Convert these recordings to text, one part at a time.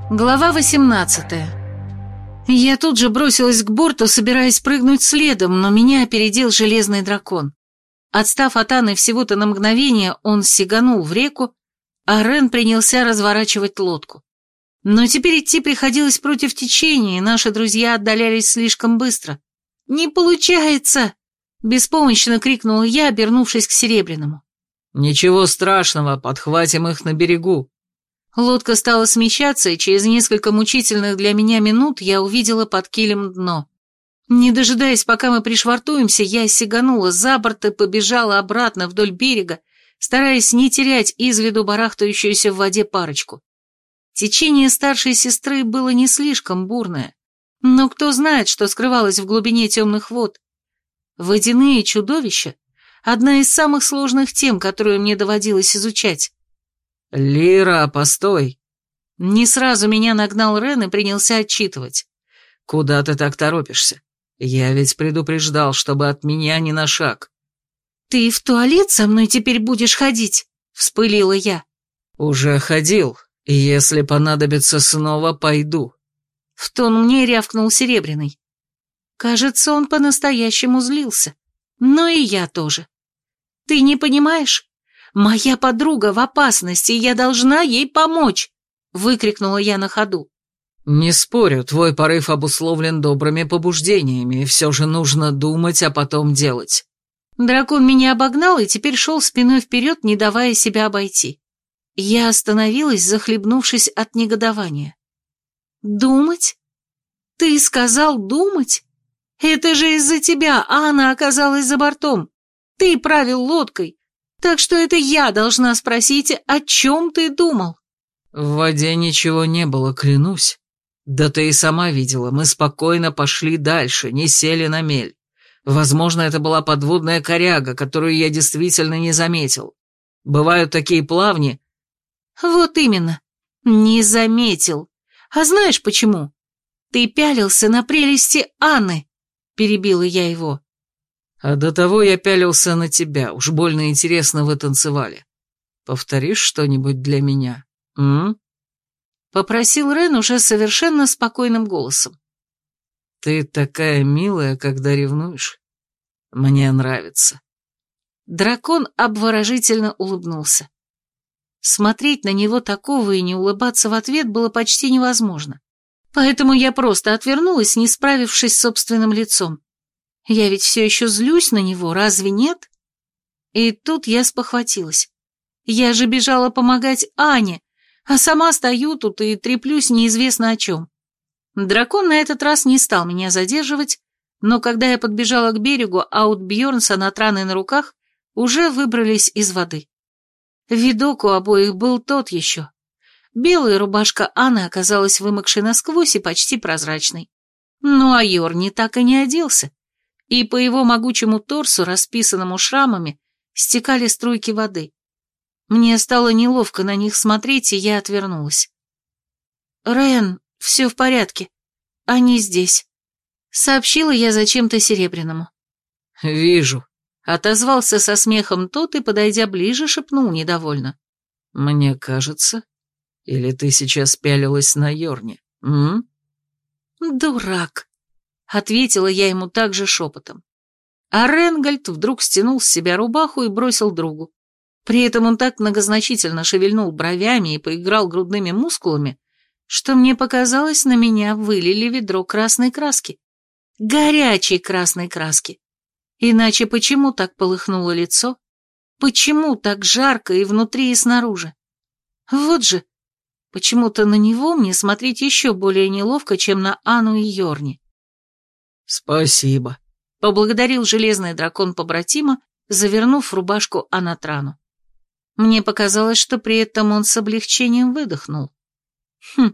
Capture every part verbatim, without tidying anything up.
Глава восемнадцатая. Я тут же бросилась к борту, собираясь прыгнуть следом, но меня опередил железный дракон. Отстав от Анны всего-то на мгновение, он сиганул в реку, а Рен принялся разворачивать лодку. Но теперь идти приходилось против течения, и наши друзья отдалялись слишком быстро. «Не получается!» — беспомощно крикнула я, обернувшись к Серебряному. «Ничего страшного, подхватим их на берегу». Лодка стала смещаться, и через несколько мучительных для меня минут я увидела под килем дно. Не дожидаясь, пока мы пришвартуемся, я сиганула за борт и побежала обратно вдоль берега, стараясь не терять из виду барахтающуюся в воде парочку. Течение старшей сестры было не слишком бурное, но кто знает, что скрывалось в глубине темных вод. Водяные чудовища — одна из самых сложных тем, которую мне доводилось изучать. «Лира, постой!» Не сразу меня нагнал Рен и принялся отчитывать. «Куда ты так торопишься? Я ведь предупреждал, чтобы от меня ни на шаг». «Ты в туалет со мной теперь будешь ходить?» — вспылила я. «Уже ходил, и если понадобится снова, пойду». В тон мне рявкнул Серебряный. Кажется, он по-настоящему злился. Но и я тоже. «Ты не понимаешь? Моя подруга в опасности, и я должна ей помочь!» — выкрикнула я на ходу. «Не спорю, твой порыв обусловлен добрыми побуждениями, и все же нужно думать, а потом делать». Дракон меня обогнал и теперь шел спиной вперед, не давая себя обойти. Я остановилась, захлебнувшись от негодования. «Думать? Ты сказал думать? Это же из-за тебя Анна оказалась за бортом. Ты правил лодкой. Так что это я должна спросить, о чем ты думал?» «В воде ничего не было, клянусь. Да ты и сама видела, мы спокойно пошли дальше, не сели на мель. Возможно, это была подводная коряга, которую я действительно не заметил. Бывают такие плавни...» «Вот именно. Не заметил. А знаешь почему? Ты пялился на прелести Анны», — перебила я его. «А до того я пялился на тебя, уж больно интересно вы танцевали. Повторишь что-нибудь для меня, м?» Попросил Рен уже совершенно спокойным голосом. «Ты такая милая, когда ревнуешь. Мне нравится». Дракон обворожительно улыбнулся. Смотреть на него такого и не улыбаться в ответ было почти невозможно. Поэтому я просто отвернулась, не справившись с собственным лицом. Я ведь все еще злюсь на него, разве нет? И тут я спохватилась. Я же бежала помогать Ане, а сама стою тут и треплюсь неизвестно о чем. Дракон на этот раз не стал меня задерживать, но когда я подбежала к берегу, Аут Бьернсон от раны на руках уже выбрались из воды. Видок у обоих был тот еще. Белая рубашка Анны оказалась вымокшей насквозь и почти прозрачной. Ну а Йорни так и не оделся, и по его могучему торсу, расписанному шрамами, стекали струйки воды. Мне стало неловко на них смотреть, и я отвернулась. «Рен, все в порядке. Они здесь», — сообщила я зачем-то Серебряному. «Вижу», — отозвался со смехом тот и, подойдя ближе, шепнул недовольно. «Мне кажется, или ты сейчас пялилась на Йорне, м?» «Дурак», — ответила я ему также шепотом. А Ренгальд вдруг стянул с себя рубаху и бросил другу. При этом он так многозначительно шевельнул бровями и поиграл грудными мускулами, что мне показалось, на меня вылили ведро красной краски. Горячей красной краски. Иначе почему так полыхнуло лицо? Почему так жарко и внутри, и снаружи? Вот же, почему-то на него мне смотреть еще более неловко, чем на Анну и Йорни. «Спасибо», — поблагодарил железный дракон побратима, завернув в рубашку Анатрану. Мне показалось, что при этом он с облегчением выдохнул. Хм.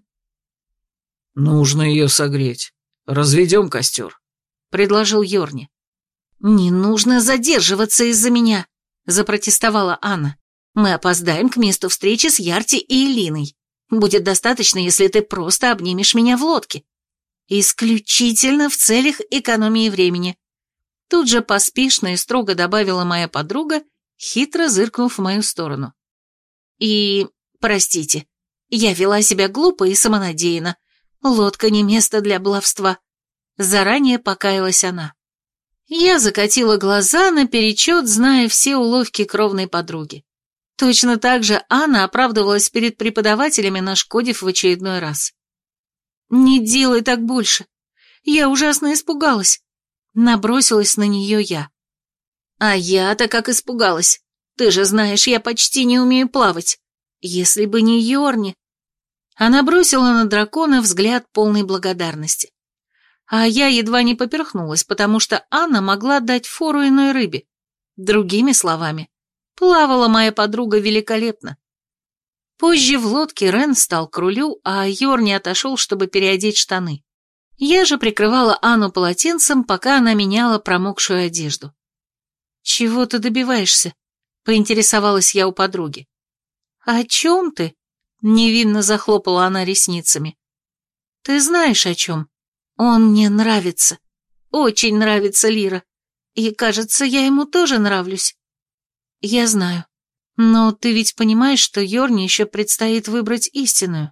«Нужно ее согреть. Разведем костер», — предложил Йорни. «Не нужно задерживаться из-за меня», — запротестовала Анна. «Мы опоздаем к месту встречи с Ярти и Элиной. Будет достаточно, если ты просто обнимешь меня в лодке. Исключительно в целях экономии времени». Тут же поспешно и строго добавила моя подруга, хитро зыркнув в мою сторону. «И, простите, Я вела себя глупо и самонадеянно. Лодка не место для баловства. Заранее покаялась она. Я закатила глаза наперечет, зная все уловки кровной подруги. Точно так же Анна оправдывалась перед преподавателями, нашкодив в очередной раз. «Не делай так больше. Я ужасно испугалась». Набросилась на нее я. «А я-то как испугалась. Ты же знаешь, я почти не умею плавать. Если бы не Йорни». Она бросила на дракона взгляд полной благодарности. А я едва не поперхнулась, потому что Анна могла дать фору иной рыбе. Другими словами, плавала моя подруга великолепно. Позже в лодке Рен встал к рулю, а Йорни отошел, чтобы переодеть штаны. Я же прикрывала Анну полотенцем, пока она меняла промокшую одежду. «Чего ты добиваешься?» — поинтересовалась я у подруги. «О чем ты?» — невинно захлопала она ресницами. «Ты знаешь, о чем? Он мне нравится. Очень нравится Лира. И, кажется, я ему тоже нравлюсь». «Я знаю. Но ты ведь понимаешь, что Йорни еще предстоит выбрать истинную.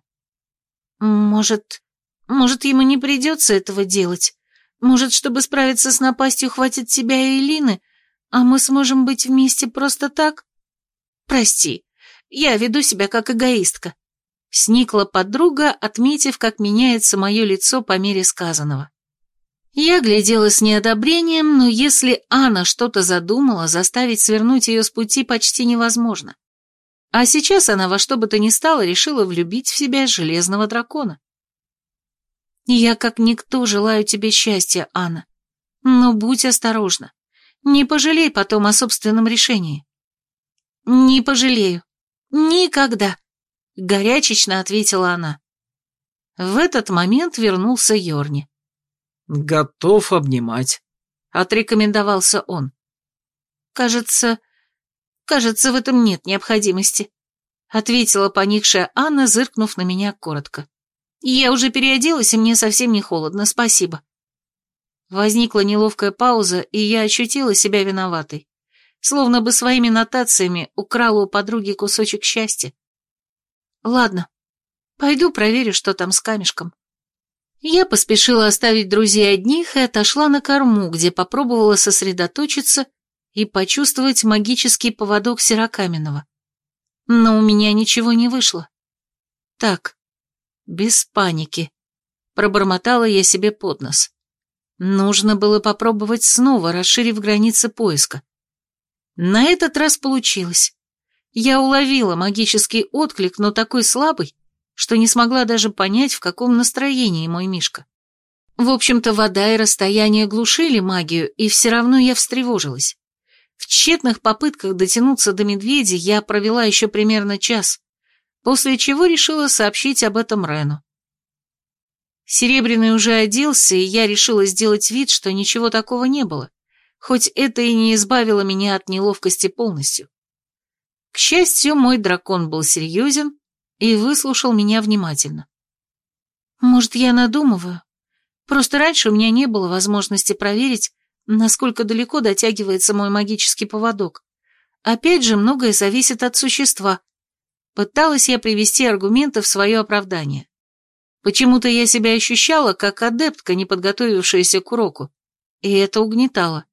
Может, может, ему не придется этого делать? Может, чтобы справиться с напастью, хватит тебя и Элины, а мы сможем быть вместе просто так? Прости, я веду себя как эгоистка». Сникла подруга, отметив, как меняется мое лицо по мере сказанного. Я глядела с неодобрением, но если Анна что-то задумала, заставить свернуть ее с пути почти невозможно. А сейчас она во что бы то ни стало решила влюбить в себя железного дракона. «Я как никто желаю тебе счастья, Анна. Но будь осторожна. Не пожалей потом о собственном решении». «Не пожалею. Никогда», — горячечно ответила она. В этот момент вернулся Йорни. «Готов обнимать», — отрекомендовался он. «Кажется, кажется, в этом нет необходимости», — ответила поникшая Анна, зыркнув на меня коротко. «Я уже переоделась, и мне совсем не холодно, спасибо». Возникла неловкая пауза, и я ощутила себя виноватой, словно бы своими нотациями украла у подруги кусочек счастья. «Ладно, пойду проверю, что там с камешком». Я поспешила оставить друзей одних и отошла на корму, где попробовала сосредоточиться и почувствовать магический поводок Серокаменного. Но у меня ничего не вышло. Так, без паники, пробормотала я себе под нос. Нужно было попробовать снова, расширив границы поиска. На этот раз получилось. Я уловила магический отклик, но такой слабый, что не смогла даже понять, в каком настроении мой Мишка. В общем-то, вода и расстояние глушили магию, и все равно я встревожилась. В тщетных попытках дотянуться до медведя я провела еще примерно час, после чего решила сообщить об этом Рену. Серебряный уже оделся, и я решила сделать вид, что ничего такого не было, хоть это и не избавило меня от неловкости полностью. К счастью, мой дракон был серьезен и выслушал меня внимательно. «Может, я надумываю? Просто раньше у меня не было возможности проверить, насколько далеко дотягивается мой магический поводок. Опять же, многое зависит от существа». Пыталась я привести аргументы в свое оправдание. Почему-то я себя ощущала как адептка, не подготовившаяся к уроку, и это угнетало.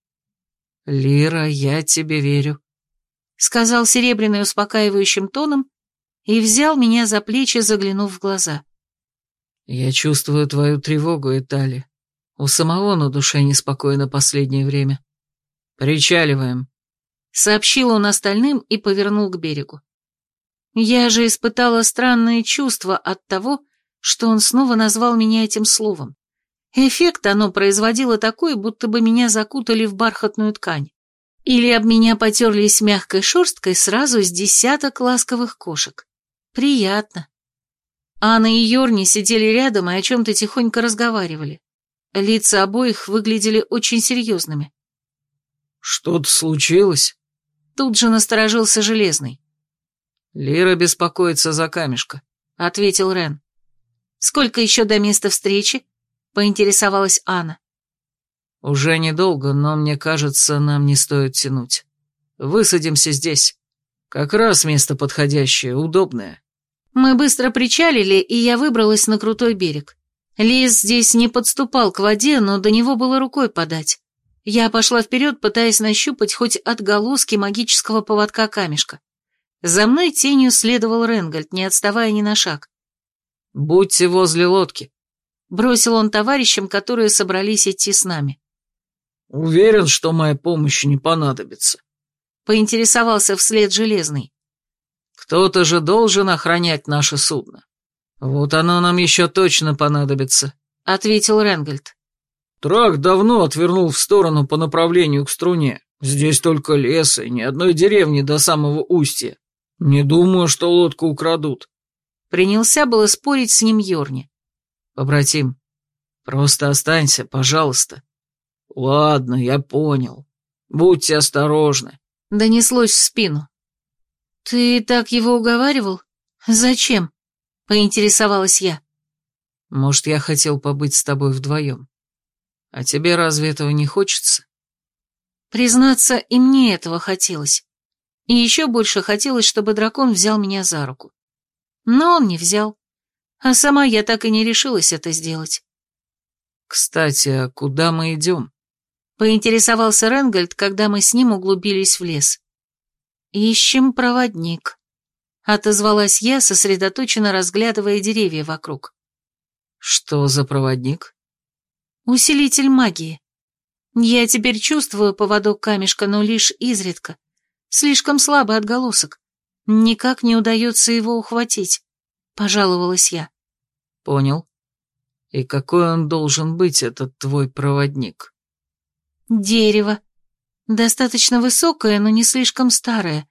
«Лира, я тебе верю», — сказал Серебряный успокаивающим тоном и взял меня за плечи, заглянув в глаза. «Я чувствую твою тревогу, Этали. У самого на душе неспокойно последнее время. Причаливаем», — сообщил он остальным и повернул к берегу. Я же испытала странные чувства от того, что он снова назвал меня этим словом. Эффект оно производило такой, будто бы меня закутали в бархатную ткань. Или об меня потерлись мягкой шерсткой сразу с десяток ласковых кошек. Приятно. Анна и Йорни сидели рядом и о чем-то тихонько разговаривали. Лица обоих выглядели очень серьезными. «Что-то случилось?» Тут же насторожился Железный. «Лира беспокоится за камешка», — ответил Рен. «Сколько еще до места встречи?» — поинтересовалась Анна. «Уже недолго, но мне кажется, нам не стоит тянуть. Высадимся здесь. Как раз место подходящее, удобное». Мы быстро причалили, и я выбралась на крутой берег. Лес здесь не подступал к воде, но до него было рукой подать. Я пошла вперед, пытаясь нащупать хоть отголоски магического поводка камешка. За мной тенью следовал Ренгольд, не отставая ни на шаг. «Будьте возле лодки», — бросил он товарищам, которые собрались идти с нами. «Уверен, что моя помощь не понадобится», — поинтересовался вслед Железный. «Кто-то же должен охранять наше судно. Вот оно нам еще точно понадобится», — ответил Ренгольд. «Трак давно отвернул в сторону по направлению к струне. Здесь только лес и ни одной деревни до самого устья. Не думаю, что лодку украдут». Принялся было спорить с ним Йорни. «Побратим, просто останься, пожалуйста». «Ладно, я понял. Будьте осторожны», — донеслось в спину. «Ты так его уговаривал? Зачем?» — поинтересовалась я. «Может, я хотел побыть с тобой вдвоем. А тебе разве этого не хочется?» Признаться, и мне этого хотелось. И еще больше хотелось, чтобы дракон взял меня за руку. Но он не взял. А сама я так и не решилась это сделать. «Кстати, а куда мы идем?» — поинтересовался Ренгольд, когда мы с ним углубились в лес. «Ищем проводник», — отозвалась я, сосредоточенно разглядывая деревья вокруг. «Что за проводник?» «Усилитель магии. Я теперь чувствую поводок камешка, но лишь изредка. Слишком слабый отголосок. Никак не удается его ухватить», — пожаловалась я. «Понял. И какой он должен быть, этот твой проводник?» «Дерево. Достаточно высокое, но не слишком старое.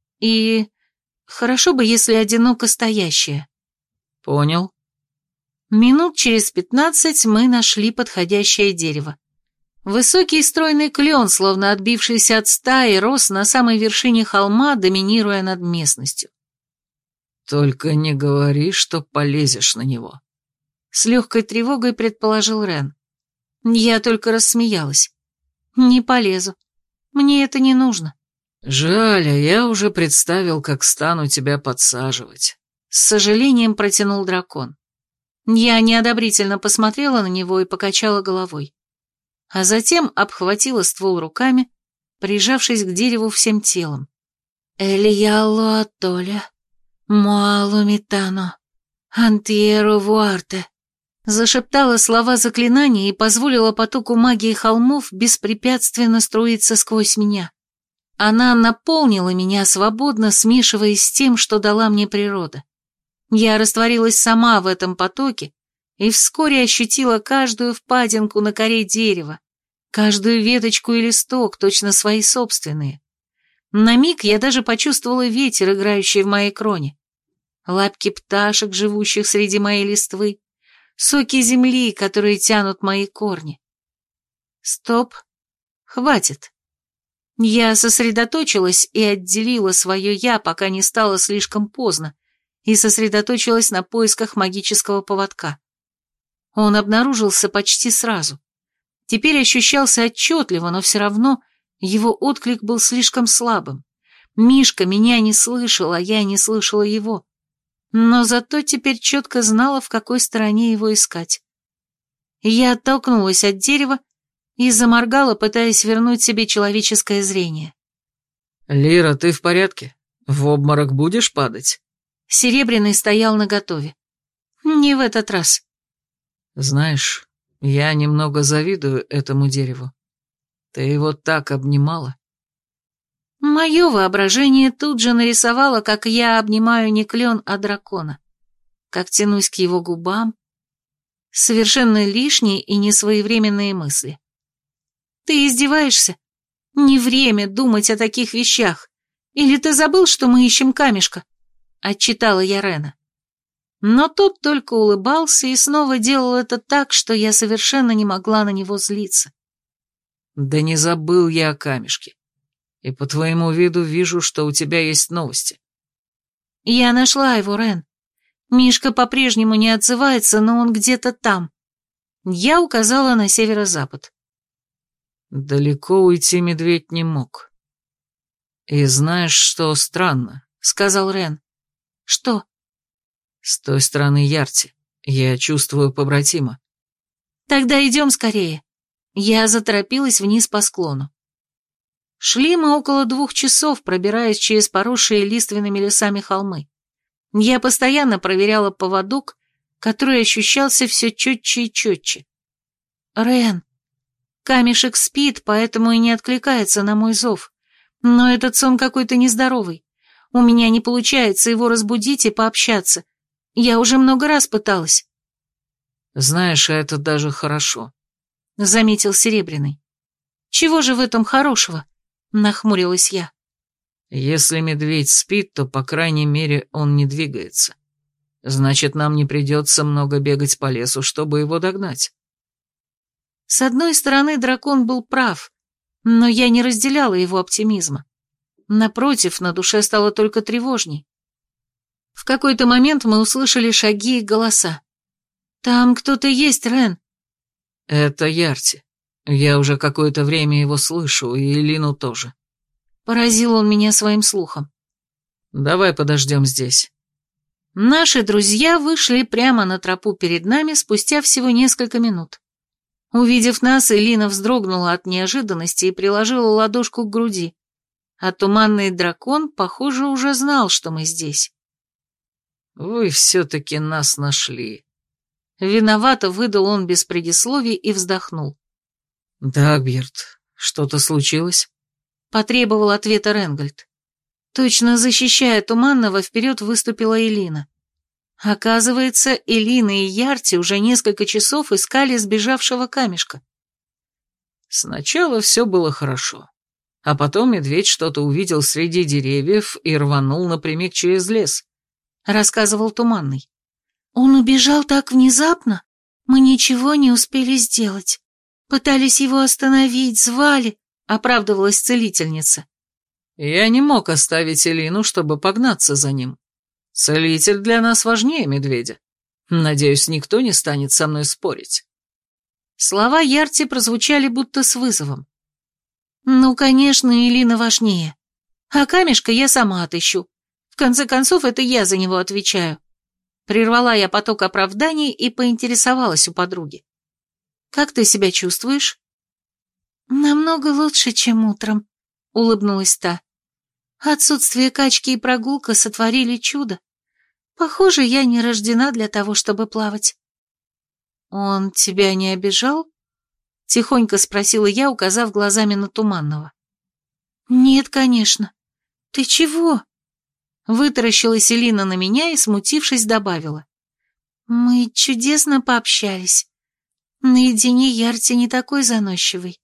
И хорошо бы, если одиноко стоящее». «Понял». Минут через пятнадцать мы нашли подходящее дерево. Высокий стройный клен, словно отбившийся от стаи, рос на самой вершине холма, доминируя над местностью. «Только не говори, что полезешь на него», — с легкой тревогой предположил Рен. Я только рассмеялась. «Не полезу. Мне это не нужно». «Жаль, а я уже представил, как стану тебя подсаживать», — с сожалением протянул дракон. Я неодобрительно посмотрела на него и покачала головой. А затем обхватила ствол руками, прижавшись к дереву всем телом. «Эльяло атоля, муалу митано, антьеро вуарте», зашептала слова заклинания и позволила потоку магии холмов беспрепятственно струиться сквозь меня. Она наполнила меня свободно, смешиваясь с тем, что дала мне природа. Я растворилась сама в этом потоке и вскоре ощутила каждую впадинку на коре дерева, каждую веточку и листок, точно свои собственные. На миг я даже почувствовала ветер, играющий в моей кроне, лапки пташек, живущих среди моей листвы, соки земли, которые тянут мои корни. Стоп, хватит. Я сосредоточилась и отделила свое «я», пока не стало слишком поздно, и сосредоточилась на поисках магического поводка. Он обнаружился почти сразу. Теперь ощущался отчетливо, но все равно его отклик был слишком слабым. Мишка меня не слышал, а я не слышала его. Но зато теперь четко знала, в какой стороне его искать. Я оттолкнулась от дерева и заморгала, пытаясь вернуть себе человеческое зрение. «Лира, ты в порядке? В обморок будешь падать?» Серебряный стоял наготове. Не в этот раз. «Знаешь, я немного завидую этому дереву. Ты его так обнимала». Мое воображение тут же нарисовало, как я обнимаю не клен, а дракона. Как тянусь к его губам. Совершенно лишние и несвоевременные мысли. Ты издеваешься? Не время думать о таких вещах. Или ты забыл, что мы ищем камешка? Отчитала я Рена. Но тот только улыбался и снова делал это так, что я совершенно не могла на него злиться. «Да не забыл я о камешке. И по твоему виду вижу, что у тебя есть новости». Я нашла его, Рен. Мишка по-прежнему не отзывается, но он где-то там. Я указала на северо-запад. Далеко уйти медведь не мог. «И знаешь, что странно?» — сказал Рен. «Что?» С той стороны Ярти. Я чувствую побратима. Тогда идем скорее. Я заторопилась вниз по склону. Шли мы около двух часов, пробираясь через поросшие лиственными лесами холмы. Я постоянно проверяла поводок, который ощущался все четче и четче. Рен, камешек спит, поэтому и не откликается на мой зов. Но этот сон какой-то нездоровый. У меня не получается его разбудить и пообщаться. Я уже много раз пыталась. Знаешь, это даже хорошо, — заметил Серебряный. Чего же в этом хорошего? — нахмурилась я. Если медведь спит, то, по крайней мере, он не двигается. Значит, нам не придется много бегать по лесу, чтобы его догнать. С одной стороны, дракон был прав, но я не разделяла его оптимизма. Напротив, на душе стало только тревожней. В какой-то момент мы услышали шаги и голоса. «Там кто-то есть, Рен». «Это Ярти. Я уже какое-то время его слышу, и Элину тоже». Поразил он меня своим слухом. «Давай подождем здесь». Наши друзья вышли прямо на тропу перед нами спустя всего несколько минут. Увидев нас, Элина вздрогнула от неожиданности и приложила ладошку к груди, а туманный дракон, похоже, уже знал, что мы здесь. «Вы все-таки нас нашли». Виновато выдал он без предисловий и вздохнул. «Дагберт, что-то случилось?» Потребовал ответа Ренгольд. Точно защищая Туманного, вперед выступила Элина. Оказывается, Элина и Ярти уже несколько часов искали сбежавшего камешка. Сначала все было хорошо, а потом медведь что-то увидел среди деревьев и рванул напрямик через лес, рассказывал Туманный. Он убежал так внезапно, мы ничего не успели сделать. Пытались его остановить, звали, оправдывалась целительница. Я не мог оставить Элину, чтобы погнаться за ним. Целитель для нас важнее медведя. Надеюсь, никто не станет со мной спорить. Слова Ярти прозвучали будто с вызовом. Ну, конечно, Элина важнее. А камешка я сама отыщу. В конце концов, это я за него отвечаю. Прервала я поток оправданий и поинтересовалась у подруги. «Как ты себя чувствуешь?» «Намного лучше, чем утром», — улыбнулась та. «Отсутствие качки и прогулка сотворили чудо. Похоже, я не рождена для того, чтобы плавать». «Он тебя не обижал?» — тихонько спросила я, указав глазами на Туманного. «Нет, конечно. Ты чего?» Вытаращилась Элина на меня и, смутившись, добавила. «Мы чудесно пообщались. Наедине Ярти не такой заносчивый».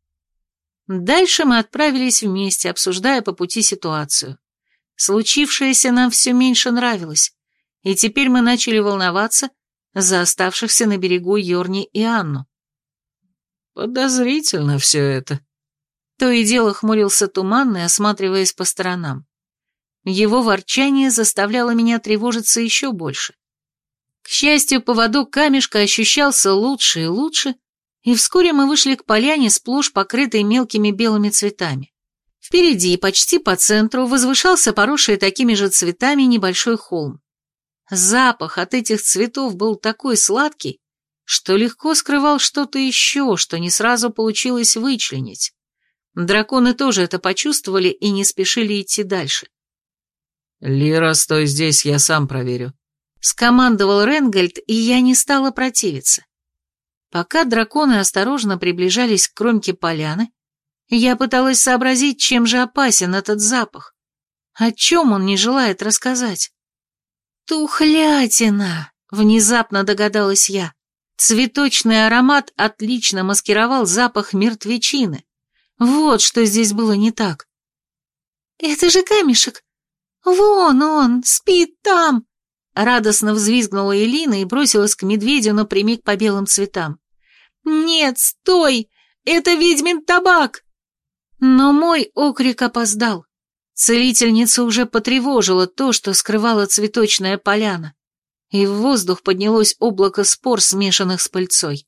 Дальше мы отправились вместе, обсуждая по пути ситуацию. Случившееся нам все меньше нравилось, и теперь мы начали волноваться за оставшихся на берегу Йорни и Анну. «Подозрительно все это». То и дело хмурился Туманный, осматриваясь по сторонам. Его ворчание заставляло меня тревожиться еще больше. К счастью, поводок камешка ощущался лучше и лучше, и вскоре мы вышли к поляне, сплошь покрытой мелкими белыми цветами. Впереди, почти по центру, возвышался поросший такими же цветами небольшой холм. Запах от этих цветов был такой сладкий, что легко скрывал что-то еще, что не сразу получилось вычленить. Драконы тоже это почувствовали и не спешили идти дальше. «Лира, стой здесь, я сам проверю», — скомандовал Ренгольд, и я не стала противиться. Пока драконы осторожно приближались к кромке поляны, я пыталась сообразить, чем же опасен этот запах, о чем он не желает рассказать. «Тухлятина!» — внезапно догадалась я. Цветочный аромат отлично маскировал запах мертвечины. Вот что здесь было не так. «Это же камешек! Вон он, спит там!» Радостно взвизгнула Элина и бросилась к медведю напрямик по белым цветам. «Нет, стой! Это ведьмин табак!» Но мой окрик опоздал. Целительница уже потревожила то, что скрывала цветочная поляна, и в воздух поднялось облако спор, смешанных с пыльцой.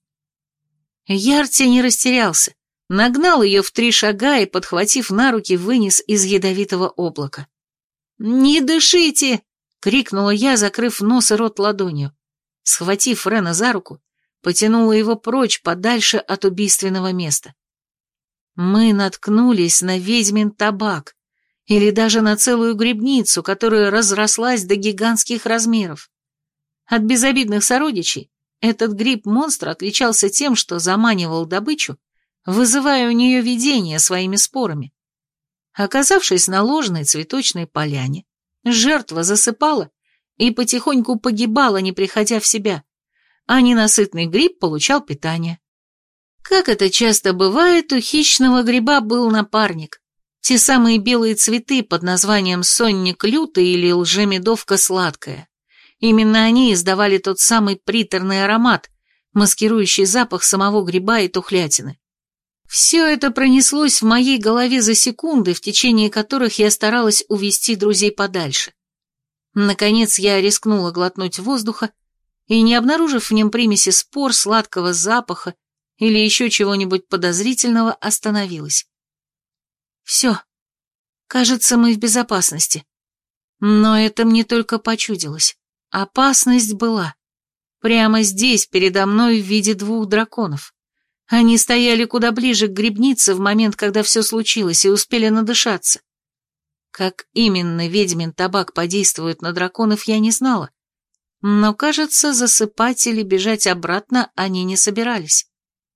Ярти не растерялся, нагнал ее в три шага и, подхватив на руки, вынес из ядовитого облака. «Не дышите!» — крикнула я, закрыв нос и рот ладонью. Схватив Рена за руку, потянула его прочь, подальше от убийственного места. Мы наткнулись на ведьмин табак, или даже на целую грибницу, которая разрослась до гигантских размеров. От безобидных сородичей этот гриб-монстр отличался тем, что заманивал добычу, вызывая у нее видение своими спорами. Оказавшись на ложной цветочной поляне, жертва засыпала и потихоньку погибала, не приходя в себя, а ненасытный гриб получал питание. Как это часто бывает, у хищного гриба был напарник. Те самые белые цветы под названием сонник лютый или лжемедовка сладкая. Именно они издавали тот самый приторный аромат, маскирующий запах самого гриба и тухлятины. Все это пронеслось в моей голове за секунды, в течение которых я старалась увести друзей подальше. Наконец я рискнула глотнуть воздуха и, не обнаружив в нем примеси спор, сладкого запаха или еще чего-нибудь подозрительного, остановилась. Все. Кажется, мы в безопасности. Но это мне только почудилось. Опасность была. Прямо здесь, передо мной, в виде двух драконов. Они стояли куда ближе к грибнице в момент, когда все случилось, и успели надышаться. Как именно ведьмин табак подействует на драконов, я не знала. Но, кажется, засыпать или бежать обратно они не собирались.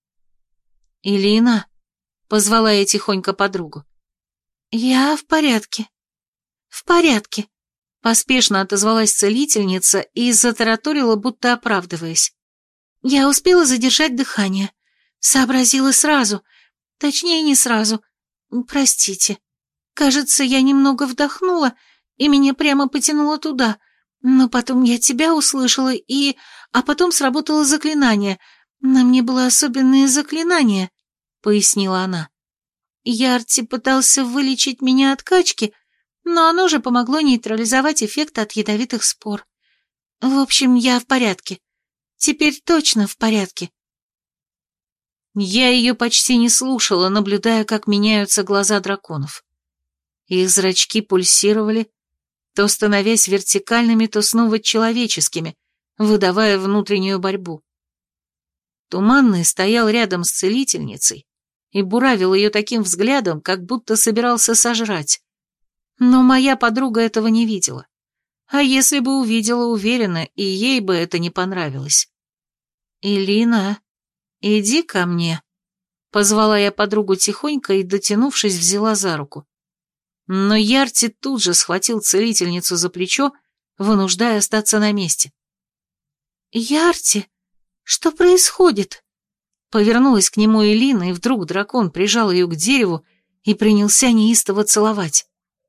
«Илина», — позвала я тихонько подругу. «Я в порядке». «В порядке», — поспешно отозвалась целительница и затараторила, будто оправдываясь. «Я успела задержать дыхание. Сообразила сразу. Точнее, не сразу. Простите. Кажется, я немного вдохнула, и меня прямо потянуло туда. Но потом я тебя услышала, и... А потом сработало заклинание. На мне было особенное заклинание», — пояснила она. Ярти пытался вылечить меня от качки, но оно же помогло нейтрализовать эффект от ядовитых спор. В общем, я в порядке. Теперь точно в порядке. Я ее почти не слушала, наблюдая, как меняются глаза драконов. Их зрачки пульсировали, то становясь вертикальными, то снова человеческими, выдавая внутреннюю борьбу. Туманный стоял рядом с целительницей и буравил ее таким взглядом, как будто собирался сожрать. Но моя подруга этого не видела. А если бы увидела, уверена, и ей бы это не понравилось. «Илина, иди ко мне», — позвала я подругу тихонько и, дотянувшись, взяла за руку. Но Ярти тут же схватил целительницу за плечо, вынуждая остаться на месте. «Ярти, что происходит?» Повернулась к нему Элина, и вдруг дракон прижал ее к дереву и принялся неистово целовать.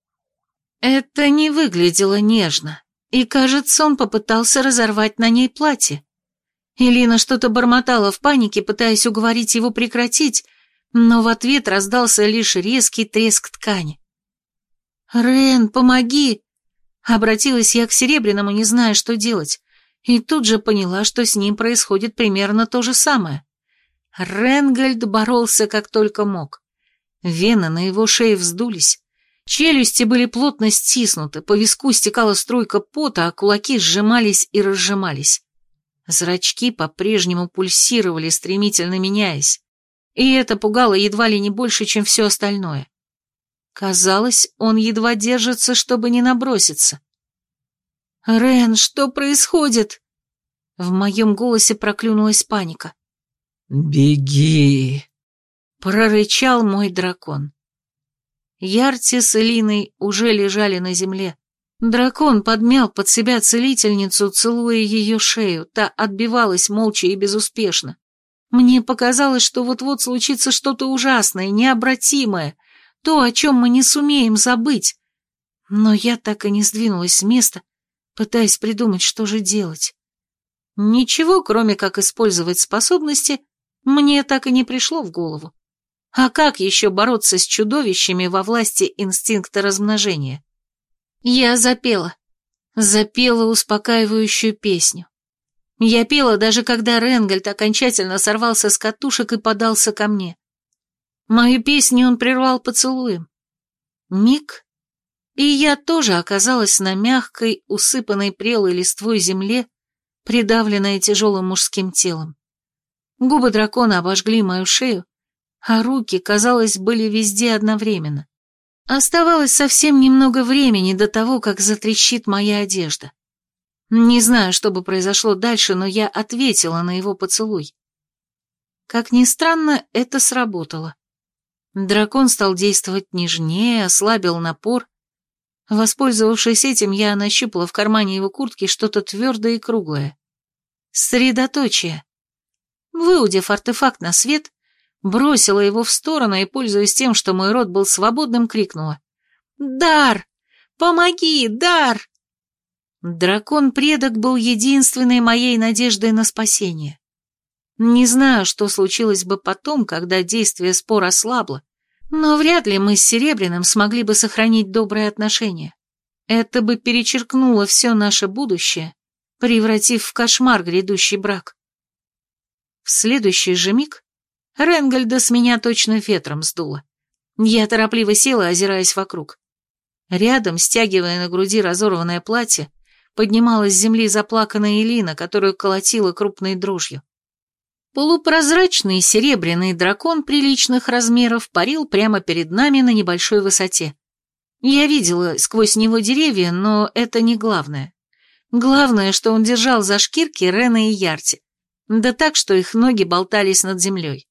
Это не выглядело нежно, и, кажется, он попытался разорвать на ней платье. Элина что-то бормотала в панике, пытаясь уговорить его прекратить, но в ответ раздался лишь резкий треск ткани. «Рен, помоги!» Обратилась я к Серебряному, не зная, что делать, и тут же поняла, что с ним происходит примерно то же самое. Ренгольд боролся как только мог. Вены на его шее вздулись, челюсти были плотно стиснуты, по виску стекала струйка пота, а кулаки сжимались и разжимались. Зрачки по-прежнему пульсировали, стремительно меняясь, и это пугало едва ли не больше, чем все остальное. Казалось, он едва держится, чтобы не наброситься. «Рен, что происходит?» В моем голосе проклюнулась паника. «Беги!» — прорычал мой дракон. Ярти с Элиной уже лежали на земле. Дракон подмял под себя целительницу, целуя ее шею, та отбивалась молча и безуспешно. Мне показалось, что вот-вот случится что-то ужасное, необратимое, то, о чем мы не сумеем забыть. Но я так и не сдвинулась с места, пытаясь придумать, что же делать. Ничего, кроме как использовать способности, мне так и не пришло в голову. А как еще бороться с чудовищами во власти инстинкта размножения? Я запела. Запела успокаивающую песню. Я пела, даже когда Ренгольд окончательно сорвался с катушек и подался ко мне. Мою песню он прервал поцелуем. Миг, И я тоже оказалась на мягкой, усыпанной прелой листвой земле, придавленная тяжелым мужским телом. Губы дракона обожгли мою шею, а руки, казалось, были везде одновременно. Оставалось совсем немного времени до того, как затрещит моя одежда. Не знаю, что бы произошло дальше, но я ответила на его поцелуй. Как ни странно, это сработало. Дракон стал действовать нежнее, ослабил напор. Воспользовавшись этим, я нащупала в кармане его куртки что-то твердое и круглое. Средоточие. Выудив артефакт на свет, бросила его в сторону и, пользуясь тем, что мой рот был свободным, крикнула: «Дар! Помоги, Дар!» Дракон-предок был единственной моей надеждой на спасение. Не знаю, что случилось бы потом, когда действие спора ослабло, но вряд ли мы с Серебряным смогли бы сохранить добрые отношения. Это бы перечеркнуло все наше будущее, превратив в кошмар грядущий брак. В следующий же миг Ренгольда с меня точно ветром сдуло. Я торопливо села, озираясь вокруг. Рядом, стягивая на груди разорванное платье, поднималась с земли заплаканная Элина, которую колотила крупной дрожью. Полупрозрачный серебряный дракон приличных размеров парил прямо перед нами на небольшой высоте. Я видела сквозь него деревья, но это не главное. Главное, что он держал за шкирки Рена и Ярти, да так, что их ноги болтались над землей.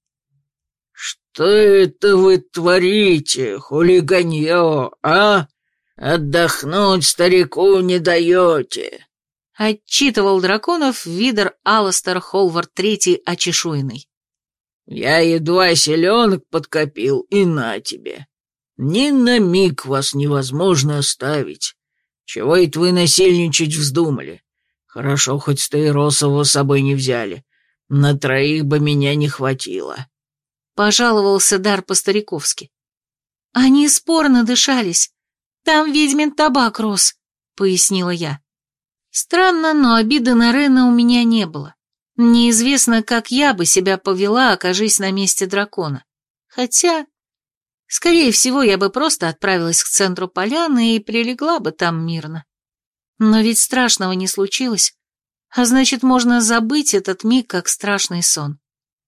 «Что это вы творите, хулиганье, а? Отдохнуть старику не даете!» Отчитывал драконов Видер Алластер Холвард Третий очешуйный. «Я едва селенок подкопил, и на тебе. Ни на миг вас невозможно оставить. Чего это вы насильничать вздумали? Хорошо, хоть Стаиросову с собой не взяли. На троих бы меня не хватило». Пожаловался Дар по-стариковски. «Они спорно дышались. Там ведьмин табак рос», — пояснила я. Странно, но обиды на Рена у меня не было. Неизвестно, как я бы себя повела, окажись на месте дракона. Хотя, скорее всего, я бы просто отправилась к центру поляны и прилегла бы там мирно. Но ведь страшного не случилось, а значит, можно забыть этот миг, как страшный сон.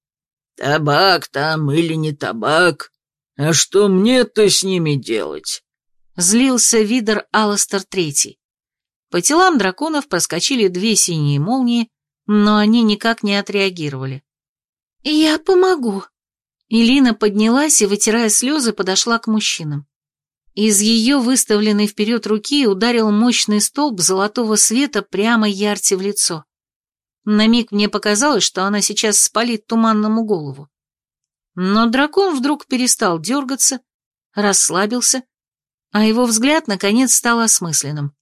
«Табак там или не табак? А что мне-то с ними делать?» Злился Видер Алластер Третий. По телам драконов проскочили две синие молнии, но они никак не отреагировали. «Я помогу». Элина поднялась и, вытирая слезы, подошла к мужчинам. Из ее выставленной вперед руки ударил мощный столб золотого света прямо Ярти в лицо. На миг мне показалось, что она сейчас спалит туманному голову. Но дракон вдруг перестал дергаться, расслабился, а его взгляд, наконец, стал осмысленным.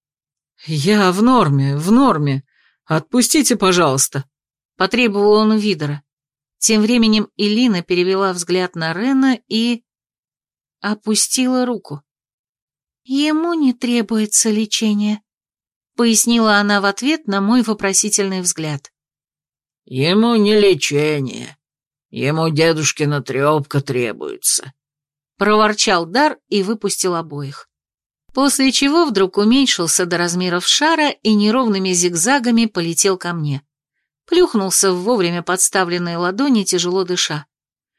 «Я в норме, в норме. Отпустите, пожалуйста», — потребовал он у Видера. Тем временем Элина перевела взгляд на Рена и... опустила руку. «Ему не требуется лечение», — пояснила она в ответ на мой вопросительный взгляд. «Ему не лечение. Ему дедушкина трепка требуется», — проворчал Дар и выпустил обоих. После чего вдруг уменьшился до размеров шара и неровными зигзагами полетел ко мне. Плюхнулся в вовремя подставленные ладони, тяжело дыша.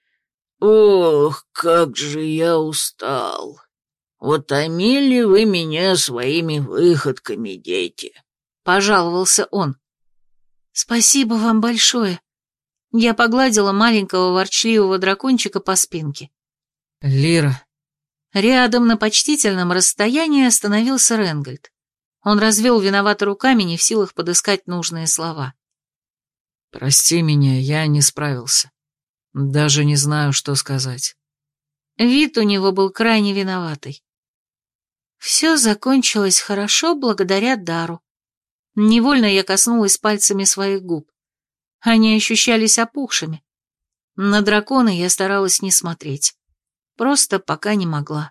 «Ох, как же я устал! Утомили вы меня своими выходками, дети!» — пожаловался он. «Спасибо вам большое!» Я погладила маленького ворчливого дракончика по спинке. «Лира...» Рядом на почтительном расстоянии остановился Ренгольд. Он развел виновато руками, не в силах подыскать нужные слова. «Прости меня, я не справился. Даже не знаю, что сказать». Вид у него был крайне виноватый. Все закончилось хорошо благодаря Дару. Невольно я коснулась пальцами своих губ. Они ощущались опухшими. На дракона я старалась не смотреть. Просто пока не могла.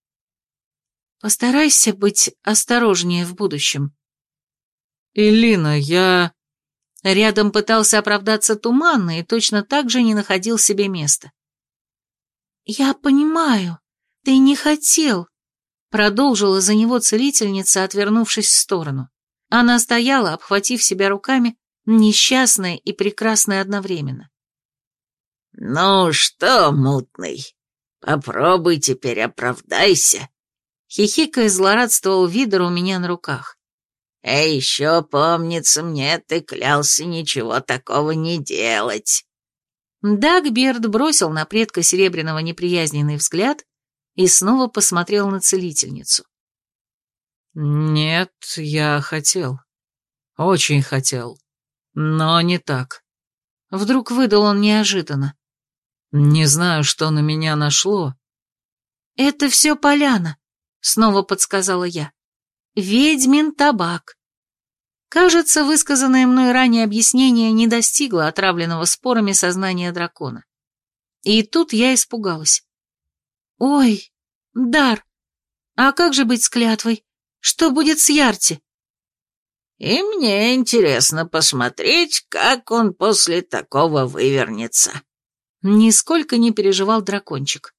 Постарайся быть осторожнее в будущем. «Элина, я...» Рядом пытался оправдаться Туманно и точно так же не находил себе места. «Я понимаю, ты не хотел», Продолжила за него целительница, отвернувшись в сторону. Она стояла, обхватив себя руками, несчастная и прекрасная одновременно. «Ну что, мутный, попробуй теперь оправдайся», — хихикая злорадствовал Видер у меня на руках. «А еще, помнится мне, ты клялся ничего такого не делать». Дагберт бросил на предка Серебряного неприязненный взгляд и снова посмотрел на целительницу. «Нет, я хотел. Очень хотел. Но не так». Вдруг выдал он неожиданно. «Не знаю, что на меня нашло». «Это все поляна», — снова подсказала я. «Ведьмин табак». Кажется, высказанное мной ранее объяснение не достигло отравленного спорами сознания дракона. И тут я испугалась. «Ой, Дар, а как же быть с клятвой? Что будет с Ярти?» «И мне интересно посмотреть, как он после такого вывернется». Нисколько не переживал дракончик.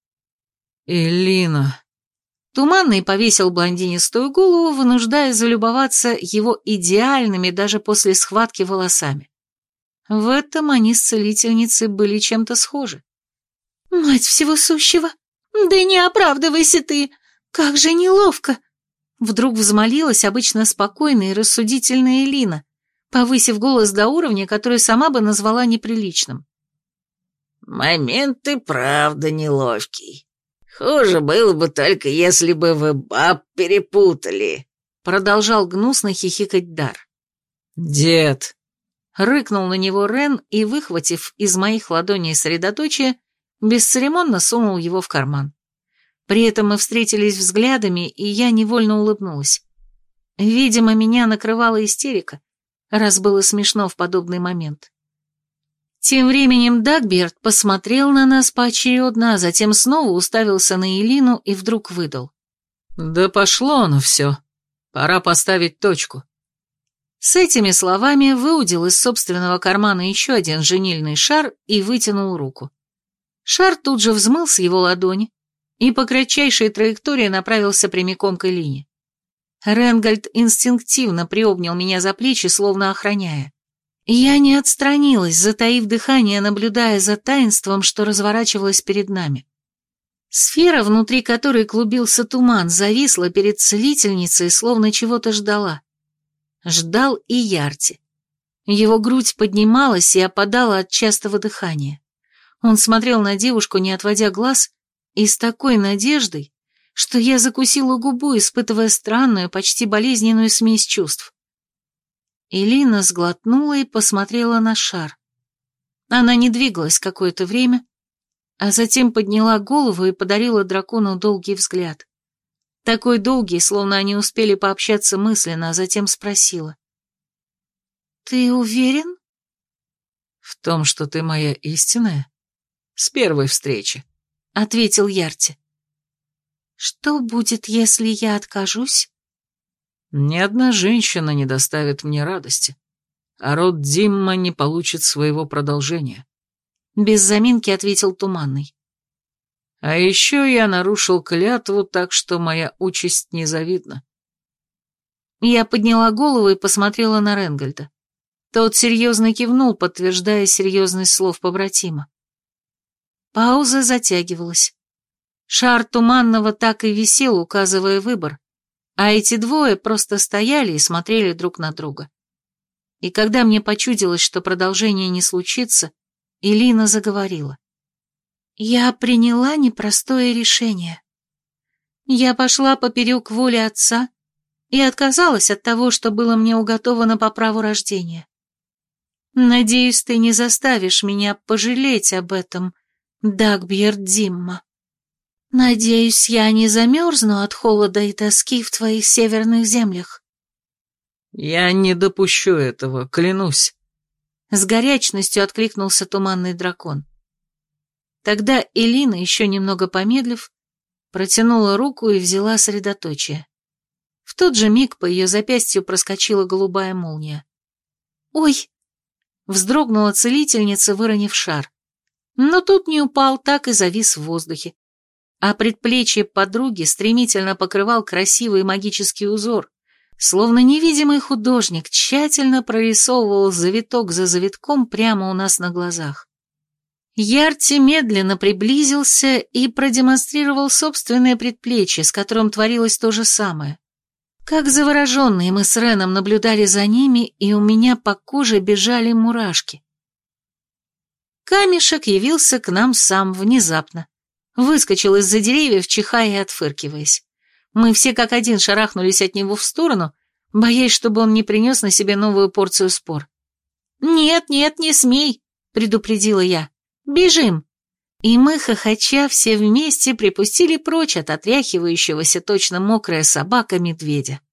«Элина...» Туманный повесил блондинистую голову, вынуждая залюбоваться его идеальными даже после схватки волосами. В этом они с целительницей были чем-то схожи. «Мать всего сущего! Да не оправдывайся ты! Как же неловко!» Вдруг взмолилась обычно спокойная и рассудительная Элина, повысив голос до уровня, который сама бы назвала неприличным. «Момент и правда неловкий. Хуже было бы только, если бы вы баб перепутали», — продолжал гнусно хихикать Дар. «Дед!» — рыкнул на него Рен и, выхватив из моих ладоней средоточие, бесцеремонно сунул его в карман. При этом мы встретились взглядами, и я невольно улыбнулась. Видимо, меня накрывала истерика, раз было смешно в подобный момент. Тем временем Дагберт посмотрел на нас поочередно, а затем снова уставился на Элину и вдруг выдал. «Да пошло оно все. Пора поставить точку». С этими словами выудил из собственного кармана еще один женильный шар и вытянул руку. Шар тут же взмыл с его ладони и по кратчайшей траектории направился прямиком к Элине. Ренгольд инстинктивно приобнял меня за плечи, словно охраняя. Я не отстранилась, затаив дыхание, наблюдая за таинством, что разворачивалось перед нами. Сфера, внутри которой клубился туман, зависла перед целительницей, словно чего-то ждала. Ждал и Ярти. Его грудь поднималась и опадала от частого дыхания. Он смотрел на девушку, не отводя глаз, и с такой надеждой, что я закусила губу, испытывая странную, почти болезненную смесь чувств. Элина сглотнула и посмотрела на шар. Она не двигалась какое-то время, а затем подняла голову и подарила дракону долгий взгляд. Такой долгий, словно они успели пообщаться мысленно, а затем спросила. «Ты уверен?» «В том, что ты моя истинная? С первой встречи», — ответил Ярти. «Что будет, если я откажусь?» «Ни одна женщина не доставит мне радости, а род Димма не получит своего продолжения», — без заминки ответил Туманный. «А еще я нарушил клятву, так что моя участь незавидна». Я подняла голову и посмотрела на Ренгольда. Тот серьезно кивнул, подтверждая серьезность слов побратима. Пауза затягивалась. Шар Туманного так и висел, указывая выбор, а эти двое просто стояли и смотрели друг на друга. И когда мне почудилось, что продолжение не случится, Элина заговорила. «Я приняла непростое решение. Я пошла поперек воли отца и отказалась от того, что было мне уготовано по праву рождения. Надеюсь, ты не заставишь меня пожалеть об этом, Дагберт Димма. Надеюсь, я не замерзну от холода и тоски в твоих северных землях». «Я не допущу этого, клянусь», — с горячностью откликнулся туманный дракон. Тогда Элина, еще немного помедлив, протянула руку и взяла средоточие. В тот же миг по ее запястью проскочила голубая молния. «Ой!» — вздрогнула целительница, выронив шар. Но тут не упал, так и завис в воздухе. а предплечье подруги стремительно покрывал красивый магический узор, словно невидимый художник тщательно прорисовывал завиток за завитком прямо у нас на глазах. Ярти медленно приблизился и продемонстрировал собственное предплечье, с которым творилось то же самое. Как завороженные мы с Реном наблюдали за ними, и у меня по коже бежали мурашки. Камешек явился к нам сам внезапно. Выскочил из-за деревьев, чихая и отфыркиваясь. Мы все как один шарахнулись от него в сторону, боясь, чтобы он не принес на себе новую порцию спор. «Нет, нет, не смей», — предупредила я. «Бежим». И мы, хохоча, все вместе припустили прочь от отряхивающегося точно мокрая собака медведя.